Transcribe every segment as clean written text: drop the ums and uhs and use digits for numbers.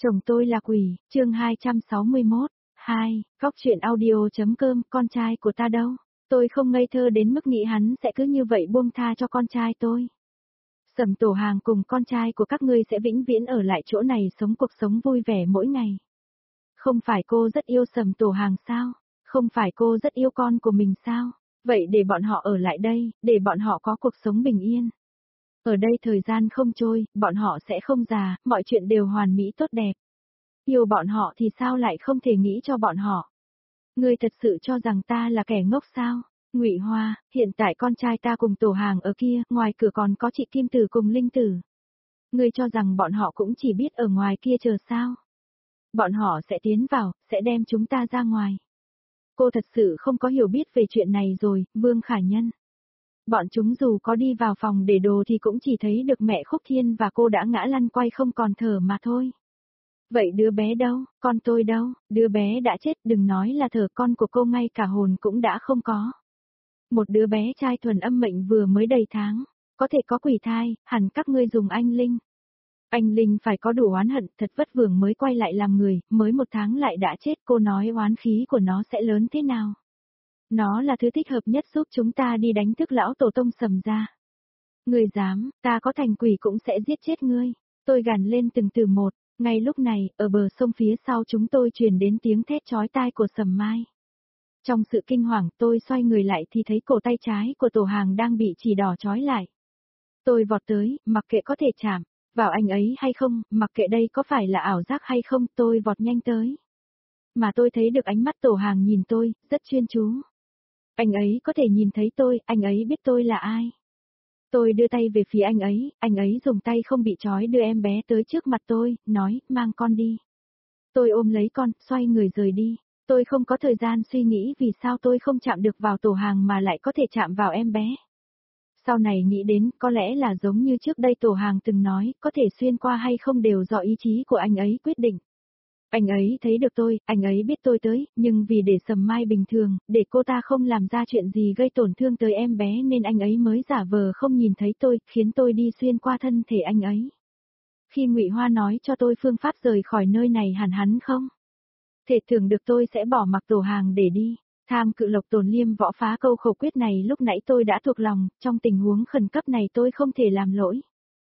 Chồng tôi là quỷ, chương 261, 2, góc truyện audio.com, con trai của ta đâu? Tôi không ngây thơ đến mức nghĩ hắn sẽ cứ như vậy buông tha cho con trai tôi. Sầm Tổ Hàng cùng con trai của các ngươi sẽ vĩnh viễn ở lại chỗ này sống cuộc sống vui vẻ mỗi ngày. Không phải cô rất yêu Sầm Tổ Hàng sao? Không phải cô rất yêu con của mình sao? Vậy để bọn họ ở lại đây, để bọn họ có cuộc sống bình yên. Ở đây thời gian không trôi, bọn họ sẽ không già, mọi chuyện đều hoàn mỹ tốt đẹp. Yêu bọn họ thì sao lại không thể nghĩ cho bọn họ? Ngươi thật sự cho rằng ta là kẻ ngốc sao? Ngụy Hoa, hiện tại con trai ta cùng Tổ Hàng ở kia, ngoài cửa còn có chị Kim Tử cùng Linh Tử. Ngươi cho rằng bọn họ cũng chỉ biết ở ngoài kia chờ sao? Bọn họ sẽ tiến vào, sẽ đem chúng ta ra ngoài. Cô thật sự không có hiểu biết về chuyện này rồi, Vương Khả Nhân. Bọn chúng dù có đi vào phòng để đồ thì cũng chỉ thấy được mẹ Khúc Thiên và cô đã ngã lăn quay không còn thở mà thôi. Vậy đứa bé đâu, con tôi đâu, đứa bé đã chết, đừng nói là thở, con của cô ngay cả hồn cũng đã không có. Một đứa bé trai thuần âm mệnh vừa mới đầy tháng, có thể có quỷ thai, hẳn các ngươi dùng anh Linh. Anh Linh phải có đủ oán hận, thật vất vưởng mới quay lại làm người, mới 1 tháng lại đã chết, cô nói oán khí của nó sẽ lớn thế nào? Nó là thứ thích hợp nhất giúp chúng ta đi đánh thức lão tổ tông Sầm ra. Ngươi dám, ta có thành quỷ cũng sẽ giết chết ngươi. Tôi gằn lên từng từ một, ngay lúc này, ở bờ sông phía sau chúng tôi truyền đến tiếng thét chói tai của Sầm Mai. Trong sự kinh hoàng tôi xoay người lại thì thấy cổ tay trái của Tổ Hàng đang bị chỉ đỏ trói lại. Tôi vọt tới, mặc kệ có thể chạm vào anh ấy hay không, mặc kệ đây có phải là ảo giác hay không, tôi vọt nhanh tới. Mà tôi thấy được ánh mắt Tổ Hàng nhìn tôi, rất chuyên chú. Anh ấy có thể nhìn thấy tôi, anh ấy biết tôi là ai. Tôi đưa tay về phía anh ấy dùng tay không bị trói đưa em bé tới trước mặt tôi, nói, mang con đi. Tôi ôm lấy con, xoay người rời đi. Tôi không có thời gian suy nghĩ vì sao tôi không chạm được vào Tổ Hàng mà lại có thể chạm vào em bé. Sau này nghĩ đến, có lẽ là giống như trước đây Tổ Hàng từng nói, có thể xuyên qua hay không đều do ý chí của anh ấy quyết định. Anh ấy thấy được tôi, anh ấy biết tôi tới, nhưng vì để Sầm Mai bình thường, để cô ta không làm ra chuyện gì gây tổn thương tới em bé nên anh ấy mới giả vờ không nhìn thấy tôi, khiến tôi đi xuyên qua thân thể anh ấy. Khi Ngụy Hoa nói cho tôi phương pháp rời khỏi nơi này hẳn hắn không thể tưởng được tôi sẽ bỏ mặc Tổ Hàng để đi. Tham cự lộc tồn liêm võ phá câu khẩu quyết này lúc nãy tôi đã thuộc lòng, trong tình huống khẩn cấp này tôi không thể làm lỗi.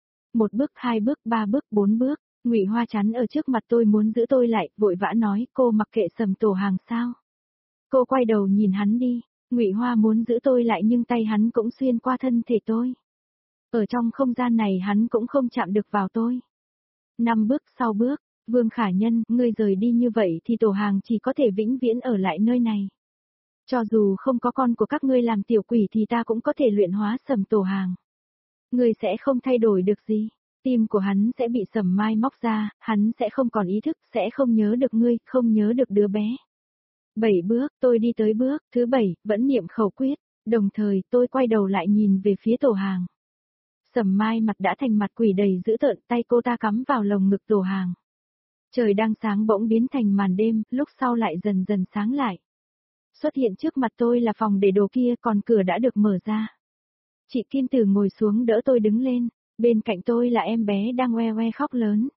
1 bước, 2 bước, 3 bước, 4 bước. Ngụy Hoa chắn ở trước mặt tôi muốn giữ tôi lại, vội vã nói, cô mặc kệ Sầm Tổ Hàng sao? Cô quay đầu nhìn hắn đi. Ngụy Hoa muốn giữ tôi lại nhưng tay hắn cũng xuyên qua thân thể tôi. Ở trong không gian này hắn cũng không chạm được vào tôi. 5 bước sau bước, Vương Khả Nhân, ngươi rời đi như vậy thì Tổ Hàng chỉ có thể vĩnh viễn ở lại nơi này. Cho dù không có con của các ngươi làm tiểu quỷ thì ta cũng có thể luyện hóa Sầm Tổ Hàng. Ngươi sẽ không thay đổi được gì. Tim của hắn sẽ bị Sầm Mai móc ra, hắn sẽ không còn ý thức, sẽ không nhớ được ngươi, không nhớ được đứa bé. 7 bước, tôi đi tới bước thứ 7, vẫn niệm khẩu quyết, đồng thời tôi quay đầu lại nhìn về phía Tổ Hàng. Sầm Mai mặt đã thành mặt quỷ đầy dữ tợn, tay cô ta cắm vào lồng ngực Tổ Hàng. Trời đang sáng bỗng biến thành màn đêm, lúc sau lại dần dần sáng lại. Xuất hiện trước mặt tôi là phòng để đồ kia, còn cửa đã được mở ra. Chị Kim Tử ngồi xuống đỡ tôi đứng lên. Bên cạnh tôi là em bé đang oe oe khóc lớn.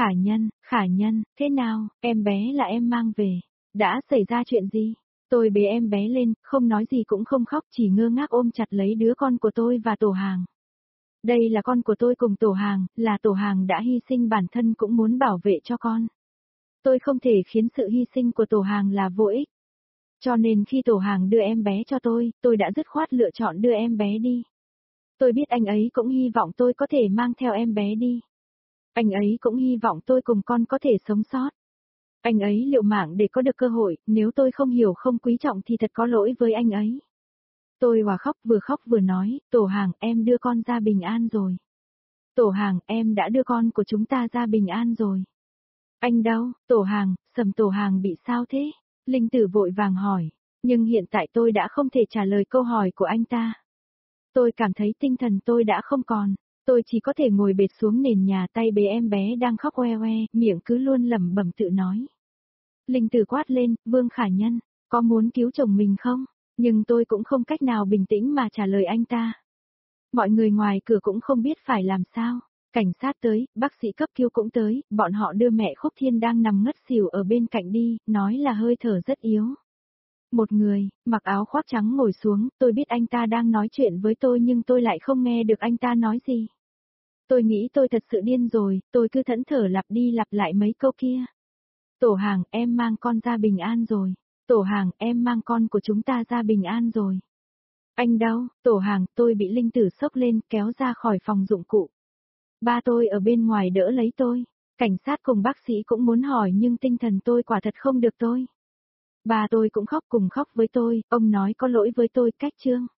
Khả nhân, thế nào, em bé là em mang về. Đã xảy ra chuyện gì? Tôi bế em bé lên, không nói gì cũng không khóc, chỉ ngơ ngác ôm chặt lấy đứa con của tôi và Tổ Hàng. Đây là con của tôi cùng Tổ Hàng, là Tổ Hàng đã hy sinh bản thân cũng muốn bảo vệ cho con. Tôi không thể khiến sự hy sinh của Tổ Hàng là vô ích. Cho nên khi Tổ Hàng đưa em bé cho tôi đã dứt khoát lựa chọn đưa em bé đi. Tôi biết anh ấy cũng hy vọng tôi có thể mang theo em bé đi. Anh ấy cũng hy vọng tôi cùng con có thể sống sót. Anh ấy liều mạng để có được cơ hội, nếu tôi không hiểu không quý trọng thì thật có lỗi với anh ấy. Tôi khóc vừa nói, Tổ Hàng, em đưa con ra bình an rồi. Tổ Hàng, em đã đưa con của chúng ta ra bình an rồi. Anh đâu, Tổ Hàng, Sầm Tổ Hàng bị sao thế? Linh Tử vội vàng hỏi, nhưng hiện tại tôi đã không thể trả lời câu hỏi của anh ta. Tôi cảm thấy tinh thần tôi đã không còn, tôi chỉ có thể ngồi bệt xuống nền nhà tay bế em bé đang khóc oe oe, miệng cứ luôn lẩm bẩm tự nói. Linh Tử quát lên, Vương Khả Nhân, có muốn cứu chồng mình không? Nhưng tôi cũng không cách nào bình tĩnh mà trả lời anh ta. Mọi người ngoài cửa cũng không biết phải làm sao, Cảnh sát tới, bác sĩ cấp cứu cũng tới, bọn họ đưa mẹ Khúc Thiên đang nằm ngất xỉu ở bên cạnh đi, nói là hơi thở rất yếu. Một người, mặc áo khoác trắng ngồi xuống, tôi biết anh ta đang nói chuyện với tôi nhưng tôi lại không nghe được anh ta nói gì. Tôi nghĩ tôi thật sự điên rồi, tôi cứ thẫn thờ lặp đi lặp lại mấy câu kia. Tổ hàng, em mang con ra bình an rồi. Tổ hàng, em mang con của chúng ta ra bình an rồi. Anh đâu? Tổ hàng, tôi bị linh tử sốc lên, kéo ra khỏi phòng dụng cụ. Ba tôi ở bên ngoài đỡ lấy tôi. Cảnh sát cùng bác sĩ cũng muốn hỏi nhưng tinh thần tôi quả thật không được tôi. Ba tôi cũng khóc cùng khóc với tôi, ông nói có lỗi với tôi, cách trương.